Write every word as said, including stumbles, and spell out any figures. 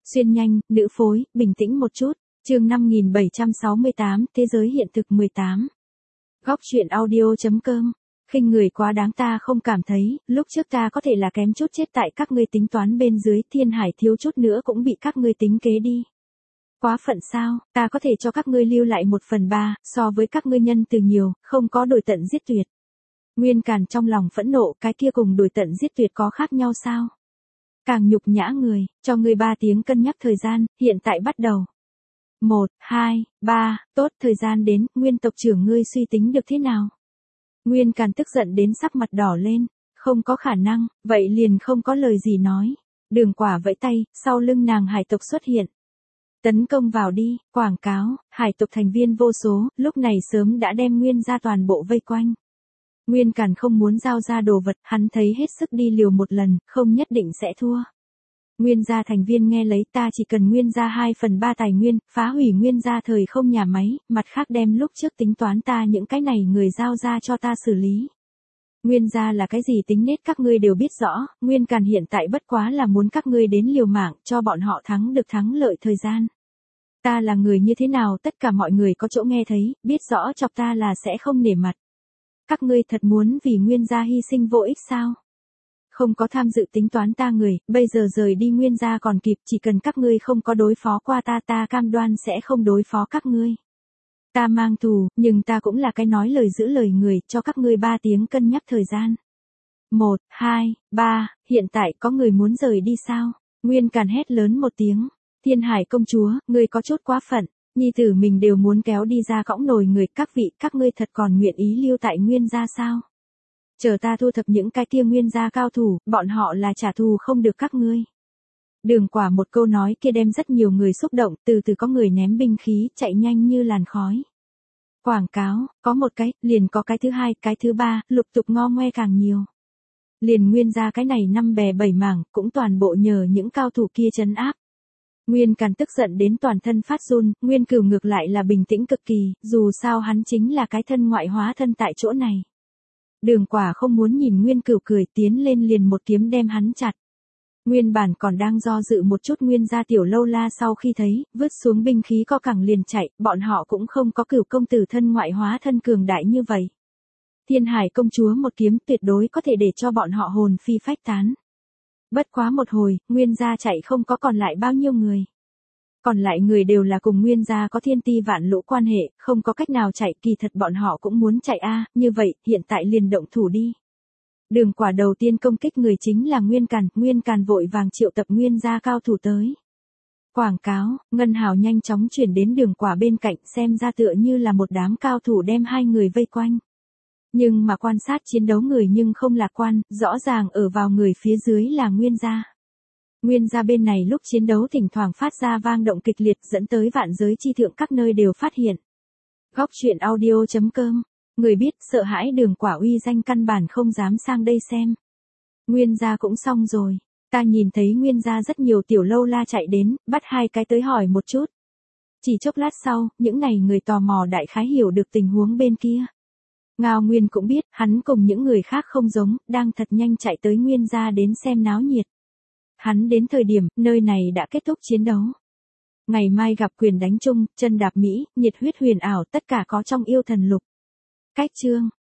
Xuyên nhanh, nữ phối, bình tĩnh một chút. Chương năm nghìn bảy trăm sáu mươi tám, Thế giới hiện thực mười tám. Góc truyện audio.com. Khinh người quá đáng, ta không cảm thấy, lúc trước ta có thể là kém chút chết tại các ngươi tính toán bên dưới, Thiên Hải thiếu chút nữa cũng bị các ngươi tính kế đi. Quá phận sao, ta có thể cho các ngươi lưu lại một phần ba, so với các ngươi nhân từ nhiều, không có đổi tận giết tuyệt. Nguyên Càn trong lòng phẫn nộ, cái kia cùng đổi tận giết tuyệt có khác nhau sao? Càng nhục nhã người, cho ngươi ba tiếng cân nhắc thời gian, hiện tại bắt đầu. Một, hai, ba, tốt, thời gian đến, Nguyên tộc trưởng ngươi suy tính được thế nào? Nguyên Càn tức giận đến sắc mặt đỏ lên, không có khả năng, vậy liền không có lời gì nói. Đường Quả vẫy tay, sau lưng nàng hải tộc xuất hiện. Tấn công vào đi, quảng cáo, hải tộc thành viên vô số, lúc này sớm đã đem Nguyên gia toàn bộ vây quanh. Nguyên Càn không muốn giao ra đồ vật, hắn thấy hết sức đi liều một lần, không nhất định sẽ thua. Nguyên gia thành viên nghe lấy, ta chỉ cần Nguyên gia hai phần ba tài nguyên, phá hủy Nguyên gia thời không nhà máy, mặt khác đem lúc trước tính toán ta những cái này người giao ra cho ta xử lý. Nguyên gia là cái gì tính nết các ngươi đều biết rõ, Nguyên Càn hiện tại bất quá là muốn các ngươi đến liều mạng, cho bọn họ thắng được thắng lợi thời gian. Ta là người như thế nào tất cả mọi người có chỗ nghe thấy, biết rõ chọc ta là sẽ không nể mặt. Các ngươi thật muốn vì Nguyên gia hy sinh vô ích sao? Không có tham dự tính toán ta người, bây giờ rời đi Nguyên gia còn kịp, chỉ cần các ngươi không có đối phó qua ta, ta cam đoan sẽ không đối phó các ngươi. Ta mang thù, nhưng ta cũng là cái nói lời giữ lời người, cho các ngươi ba tiếng cân nhắc thời gian. Một, hai, ba, hiện tại có người muốn rời đi sao? Nguyên Càn hét lớn một tiếng. Thiên Hải công chúa, ngươi có chút quá phận, nhi tử mình đều muốn kéo đi ra cõng nồi người, các vị, các ngươi thật còn nguyện ý lưu tại Nguyên gia sao? Chờ ta thu thập những cái kia Nguyên gia cao thủ, bọn họ là trả thù không được các ngươi. Đường Quả một câu nói kia đem rất nhiều người xúc động, từ từ có người ném binh khí, chạy nhanh như làn khói. Quảng cáo, có một cái, liền có cái thứ hai, cái thứ ba, lục tục ngo ngoe càng nhiều. Liền Nguyên gia cái này năm bè bảy mảng, cũng toàn bộ nhờ những cao thủ kia trấn áp. Nguyên Càn tức giận đến toàn thân phát run, Nguyên Cửu ngược lại là bình tĩnh cực kỳ, dù sao hắn chính là cái thân ngoại hóa thân tại chỗ này. Đường Quả không muốn nhìn Nguyên Cửu cười, tiến lên liền một kiếm đem hắn chặt. Nguyên bản còn đang do dự một chút Nguyên gia tiểu lâu la sau khi thấy, vứt xuống binh khí co cẳng liền chạy, bọn họ cũng không có Cửu công tử thân ngoại hóa thân cường đại như vậy. Thiên Hải công chúa một kiếm tuyệt đối có thể để cho bọn họ hồn phi phách tán. Bất quá một hồi, Nguyên gia chạy không có còn lại bao nhiêu người. Còn lại người đều là cùng Nguyên gia có thiên ti vạn lũ quan hệ, không có cách nào chạy, kỳ thật bọn họ cũng muốn chạy a, như vậy, hiện tại liền động thủ đi. Đường Quả đầu tiên công kích người chính là Nguyên Càn, Nguyên Càn vội vàng triệu tập Nguyên gia cao thủ tới. Quảng cáo, ngân hào nhanh chóng chuyển đến Đường Quả bên cạnh, xem ra tựa như là một đám cao thủ đem hai người vây quanh. Nhưng mà quan sát chiến đấu người nhưng không lạc quan, rõ ràng ở vào người phía dưới là Nguyên gia. Nguyên gia bên này lúc chiến đấu thỉnh thoảng phát ra vang động kịch liệt, dẫn tới vạn giới chi thượng các nơi đều phát hiện. Góc truyện audio.com. Người biết sợ hãi Đường Quả uy danh căn bản không dám sang đây xem. Nguyên gia cũng xong rồi. Ta nhìn thấy Nguyên gia rất nhiều tiểu lâu la chạy đến, bắt hai cái tới hỏi một chút. Chỉ chốc lát sau, những này người tò mò đại khái hiểu được tình huống bên kia. Ngao Nguyên cũng biết, hắn cùng những người khác không giống, đang thật nhanh chạy tới Nguyên gia đến xem náo nhiệt. Hắn đến thời điểm, nơi này đã kết thúc chiến đấu. Ngày mai gặp quyền đánh chung, chân đạp Mỹ, nhiệt huyết huyền ảo, tất cả có trong yêu thần lục. Cách chương.